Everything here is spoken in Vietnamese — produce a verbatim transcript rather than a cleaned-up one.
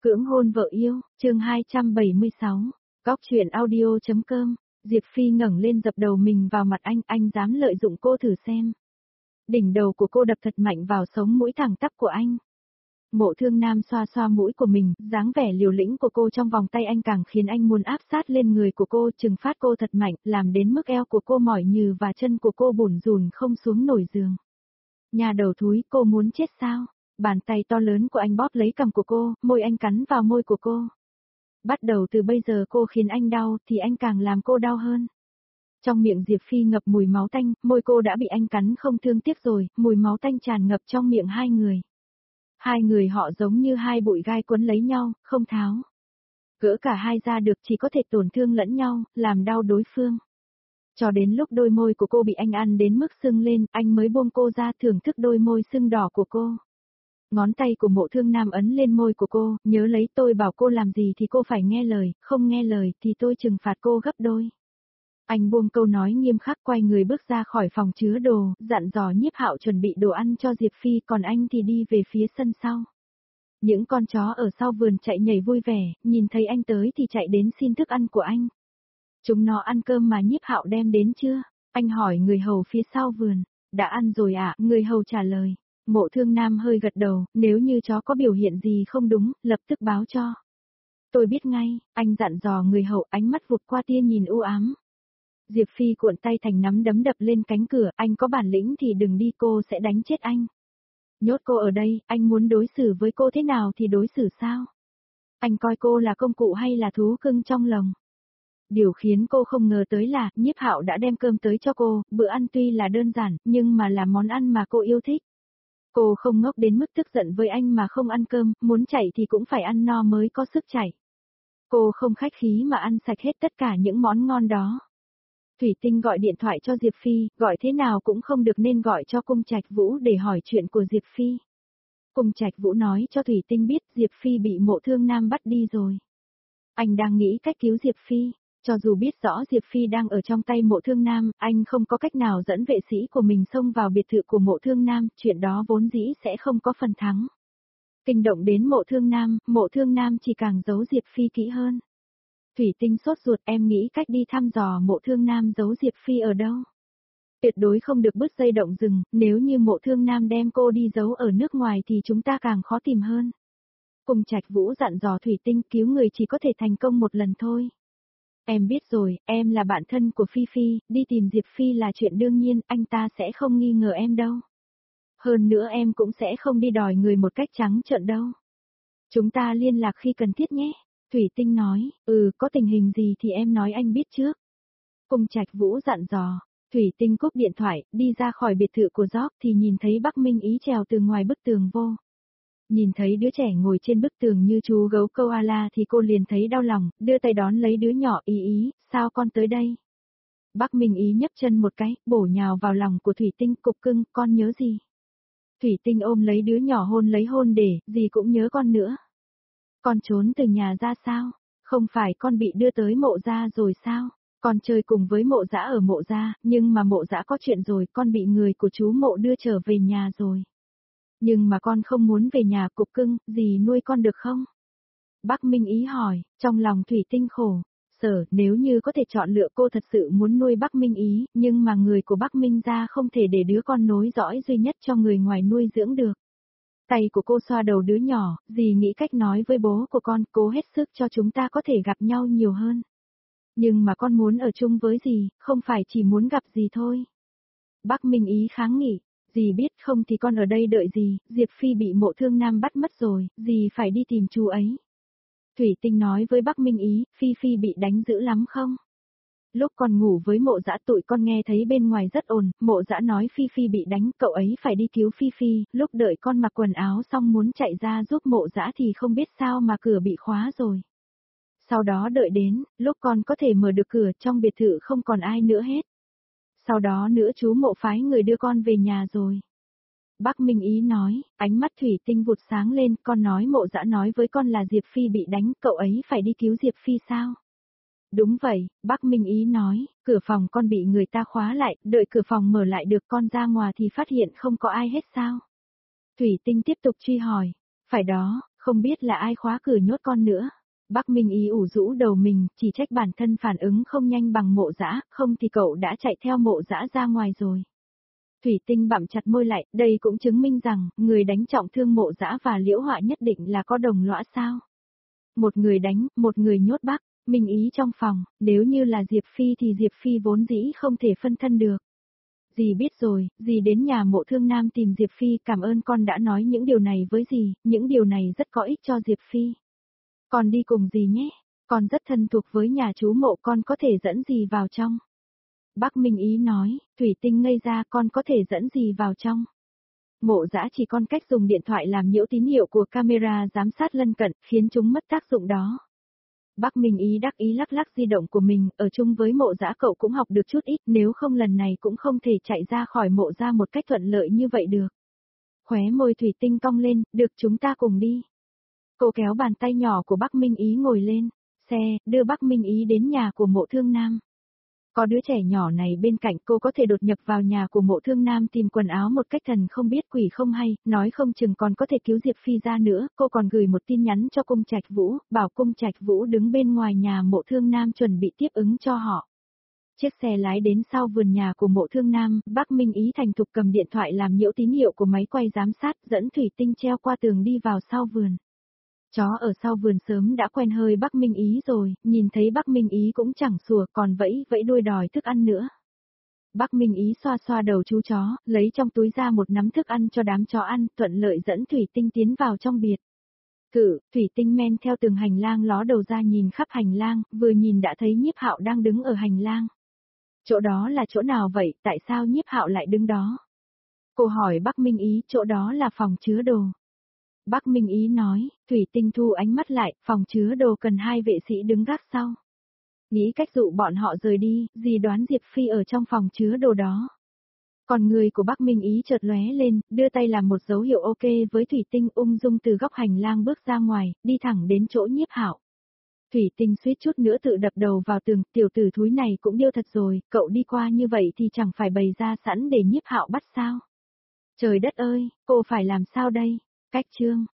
Cưỡng hôn vợ yêu, chương hai trăm bảy mươi sáu, Góc truyện audio.com, Diệp Phi ngẩng lên dập đầu mình vào mặt anh, anh dám lợi dụng cô thử xem. Đỉnh đầu của cô đập thật mạnh vào sống mũi thẳng tắp của anh. Mộ Thương Nam xoa xoa mũi của mình, dáng vẻ liều lĩnh của cô trong vòng tay anh càng khiến anh muốn áp sát lên người của cô, trừng phát cô thật mạnh, làm đến mức eo của cô mỏi nhừ và chân của cô bủn rủn không xuống nổi giường. Nhà đầu thúi, cô muốn chết sao? Bàn tay to lớn của anh bóp lấy cằm của cô, môi anh cắn vào môi của cô. Bắt đầu từ bây giờ cô khiến anh đau, thì anh càng làm cô đau hơn. Trong miệng Diệp Phi ngập mùi máu tanh, môi cô đã bị anh cắn không thương tiếc rồi, mùi máu tanh tràn ngập trong miệng hai người. Hai người họ giống như hai bụi gai quấn lấy nhau, không tháo. Gỡ cả hai ra được chỉ có thể tổn thương lẫn nhau, làm đau đối phương. Cho đến lúc đôi môi của cô bị anh ăn đến mức sưng lên, anh mới buông cô ra thưởng thức đôi môi sưng đỏ của cô. Ngón tay của Mộ Thương Nam ấn lên môi của cô, nhớ lấy tôi bảo cô làm gì thì cô phải nghe lời, không nghe lời thì tôi trừng phạt cô gấp đôi. Anh buông câu nói nghiêm khắc quay người bước ra khỏi phòng chứa đồ, dặn dò Nhiếp Hạo chuẩn bị đồ ăn cho Diệp Phi, còn anh thì đi về phía sân sau. Những con chó ở sau vườn chạy nhảy vui vẻ, nhìn thấy anh tới thì chạy đến xin thức ăn của anh. Chúng nó ăn cơm mà Nhiếp Hạo đem đến chưa? Anh hỏi người hầu phía sau vườn. Đã ăn rồi ạ, à? Người hầu trả lời. Mộ Thương Nam hơi gật đầu, nếu như chó có biểu hiện gì không đúng, lập tức báo cho. Tôi biết ngay, anh dặn dò người hầu, ánh mắt vụt qua tia nhìn u ám. Diệp Phi cuộn tay thành nắm đấm đập lên cánh cửa, anh có bản lĩnh thì đừng đi, cô sẽ đánh chết anh. Nhốt cô ở đây, anh muốn đối xử với cô thế nào thì đối xử sao? Anh coi cô là công cụ hay là thú cưng trong lồng? Điều khiến cô không ngờ tới là, Nhiếp Hạo đã đem cơm tới cho cô, bữa ăn tuy là đơn giản, nhưng mà là món ăn mà cô yêu thích. Cô không ngốc đến mức tức giận với anh mà không ăn cơm, muốn chạy thì cũng phải ăn no mới có sức chạy. Cô không khách khí mà ăn sạch hết tất cả những món ngon đó. Thủy Tinh gọi điện thoại cho Diệp Phi, gọi thế nào cũng không được nên gọi cho Cung Trạch Vũ để hỏi chuyện của Diệp Phi. Cung Trạch Vũ nói cho Thủy Tinh biết Diệp Phi bị Mộ Thương Nam bắt đi rồi. Anh đang nghĩ cách cứu Diệp Phi. Cho dù biết rõ Diệp Phi đang ở trong tay Mộ Thương Nam, anh không có cách nào dẫn vệ sĩ của mình xông vào biệt thự của Mộ Thương Nam, chuyện đó vốn dĩ sẽ không có phần thắng. Kinh động đến Mộ Thương Nam, Mộ Thương Nam chỉ càng giấu Diệp Phi kỹ hơn. Thủy Tinh sốt ruột, em nghĩ cách đi thăm dò Mộ Thương Nam giấu Diệp Phi ở đâu. Tuyệt đối không được bứt dây động rừng, nếu như Mộ Thương Nam đem cô đi giấu ở nước ngoài thì chúng ta càng khó tìm hơn. Cung Trạch Vũ dặn dò Thủy Tinh cứu người chỉ có thể thành công một lần thôi. Em biết rồi, em là bạn thân của Phi Phi, đi tìm Diệp Phi là chuyện đương nhiên, anh ta sẽ không nghi ngờ em đâu. Hơn nữa em cũng sẽ không đi đòi người một cách trắng trợn đâu. Chúng ta liên lạc khi cần thiết nhé. Thủy Tinh nói, ừ, có tình hình gì thì em nói anh biết trước. Cung Trạch Vũ dặn dò, Thủy Tinh cúp điện thoại, đi ra khỏi biệt thự của Gióc thì nhìn thấy Bắc Minh Ý trèo từ ngoài bức tường vô. Nhìn thấy đứa trẻ ngồi trên bức tường như chú gấu koala thì cô liền thấy đau lòng, đưa tay đón lấy đứa nhỏ. Ý ý, sao con tới đây? Bắc Minh Ý nhấc chân một cái, bổ nhào vào lòng của Thủy Tinh, cục cưng, con nhớ gì? Thủy Tinh ôm lấy đứa nhỏ hôn lấy hôn để, gì cũng nhớ con nữa. Con trốn từ nhà ra sao? Không phải con bị đưa tới Mộ gia rồi sao? Con chơi cùng với Mộ Dã ở Mộ gia, nhưng mà Mộ Dã có chuyện rồi, con bị người của chú Mộ đưa trở về nhà rồi. Nhưng mà con không muốn về nhà, cục cưng, dì nuôi con được không? Bắc Minh Ý hỏi, trong lòng Thủy Tinh khổ. Sở, nếu như có thể chọn lựa cô thật sự muốn nuôi Bắc Minh Ý, nhưng mà người của Bắc Minh gia không thể để đứa con nối dõi duy nhất cho người ngoài nuôi dưỡng được. Tay của cô xoa đầu đứa nhỏ, dì nghĩ cách nói với bố của con, cố hết sức cho chúng ta có thể gặp nhau nhiều hơn. Nhưng mà con muốn ở chung với dì, không phải chỉ muốn gặp dì thôi. Bắc Minh Ý kháng nghị. Dì biết không thì con ở đây đợi dì, Diệp Phi bị Mộ Thương Nam bắt mất rồi, dì phải đi tìm chú ấy. Thủy Tinh nói với Bắc Minh Ý, Phi Phi bị đánh dữ lắm không? Lúc con ngủ với Mộ Dã tụi con nghe thấy bên ngoài rất ồn, Mộ Dã nói Phi Phi bị đánh, cậu ấy phải đi cứu Phi Phi, lúc đợi con mặc quần áo xong muốn chạy ra giúp Mộ Dã thì không biết sao mà cửa bị khóa rồi. Sau đó đợi đến, lúc con có thể mở được cửa trong biệt thự không còn ai nữa hết. Sau đó nữa chú Mộ phái người đưa con về nhà rồi. Bắc Minh Ý nói, ánh mắt Thủy Tinh vụt sáng lên, con nói Mộ Dã nói với con là Diệp Phi bị đánh, cậu ấy phải đi cứu Diệp Phi sao? Đúng vậy, Bắc Minh Ý nói, cửa phòng con bị người ta khóa lại, đợi cửa phòng mở lại được con ra ngoài thì phát hiện không có ai hết sao? Thủy Tinh tiếp tục truy hỏi, phải đó, Không biết là ai khóa cửa nhốt con nữa. Bắc Minh Ý ủ rũ đầu mình, chỉ trách bản thân phản ứng không nhanh bằng Mộ Dã, không thì cậu đã chạy theo Mộ Dã ra ngoài rồi. Thủy Tinh bặm chặt môi lại, đây cũng chứng minh rằng, người đánh trọng thương Mộ Dã và Liễu Họa nhất định là có đồng lõa sao. Một người đánh, một người nhốt Bắc Minh Ý trong phòng, nếu như là Diệp Phi thì Diệp Phi vốn dĩ không thể phân thân được. Dì biết rồi, dì đến nhà Mộ Thương Nam tìm Diệp Phi, cảm ơn con đã nói những điều này với dì, những điều này rất có ích cho Diệp Phi. Con đi cùng dì nhé, con rất thân thuộc với nhà chú Mộ, con có thể dẫn dì vào trong. Bắc Minh Ý nói, Thủy Tinh ngây ra, con có thể dẫn dì vào trong. Mộ Dã chỉ còn cách dùng điện thoại làm nhiễu tín hiệu của camera giám sát lân cận, khiến chúng mất tác dụng đó. Bắc Minh Ý đắc ý lắc lắc di động của mình, ở chung với Mộ Dã cậu cũng học được chút ít, nếu không lần này cũng không thể chạy ra khỏi Mộ gia một cách thuận lợi như vậy được. Khóe môi Thủy Tinh cong lên, được, chúng ta cùng đi. Cô kéo bàn tay nhỏ của Bắc Minh Ý ngồi lên xe, đưa Bắc Minh Ý đến nhà của Mộ Thương Nam. Có đứa trẻ nhỏ này bên cạnh, cô có thể đột nhập vào nhà của Mộ Thương Nam tìm quần áo một cách thần không biết quỷ không hay, nói không chừng còn có thể cứu Diệp Phi ra nữa. Cô còn gửi một tin nhắn cho Cung Trạch Vũ, bảo Cung Trạch Vũ đứng bên ngoài nhà Mộ Thương Nam chuẩn bị tiếp ứng cho họ. Chiếc xe lái đến sau vườn nhà của Mộ Thương Nam, Bắc Minh Ý thành thục cầm điện thoại làm nhiễu tín hiệu của máy quay giám sát, dẫn Thủy Tinh treo qua tường đi vào sau vườn. Chó ở sau vườn sớm đã quen hơi Bắc Minh Ý rồi, nhìn thấy Bắc Minh Ý cũng chẳng sủa, còn vẫy vẫy đuôi đòi thức ăn nữa. Bắc Minh Ý xoa xoa đầu chú chó, lấy trong túi ra một nắm thức ăn cho đám chó ăn, thuận lợi dẫn Thủy Tinh tiến vào trong biệt thự. Thủy Tinh men theo từng hành lang ló đầu ra nhìn khắp hành lang, vừa nhìn đã thấy Nhiếp Hạo đang đứng ở hành lang. Chỗ đó là chỗ nào vậy, tại sao Nhiếp Hạo lại đứng đó? Cô hỏi Bắc Minh Ý, chỗ đó là phòng chứa đồ. Bắc Minh Ý nói, Thủy Tinh thu ánh mắt lại, phòng chứa đồ cần hai vệ sĩ đứng gác sau. Nghĩ cách dụ bọn họ rời đi, dì đoán Diệp Phi ở trong phòng chứa đồ đó. Còn người của Bắc Minh Ý chợt lóe lên, đưa tay làm một dấu hiệu ok với Thủy Tinh, ung dung từ góc hành lang bước ra ngoài, đi thẳng đến chỗ Nhiếp Hạo. Thủy Tinh suýt chút nữa tự đập đầu vào tường, tiểu tử thúi này cũng điêu thật rồi, cậu đi qua như vậy thì chẳng phải bày ra sẵn để Nhiếp Hạo bắt sao? Trời đất ơi, cô phải làm sao đây? Cách chương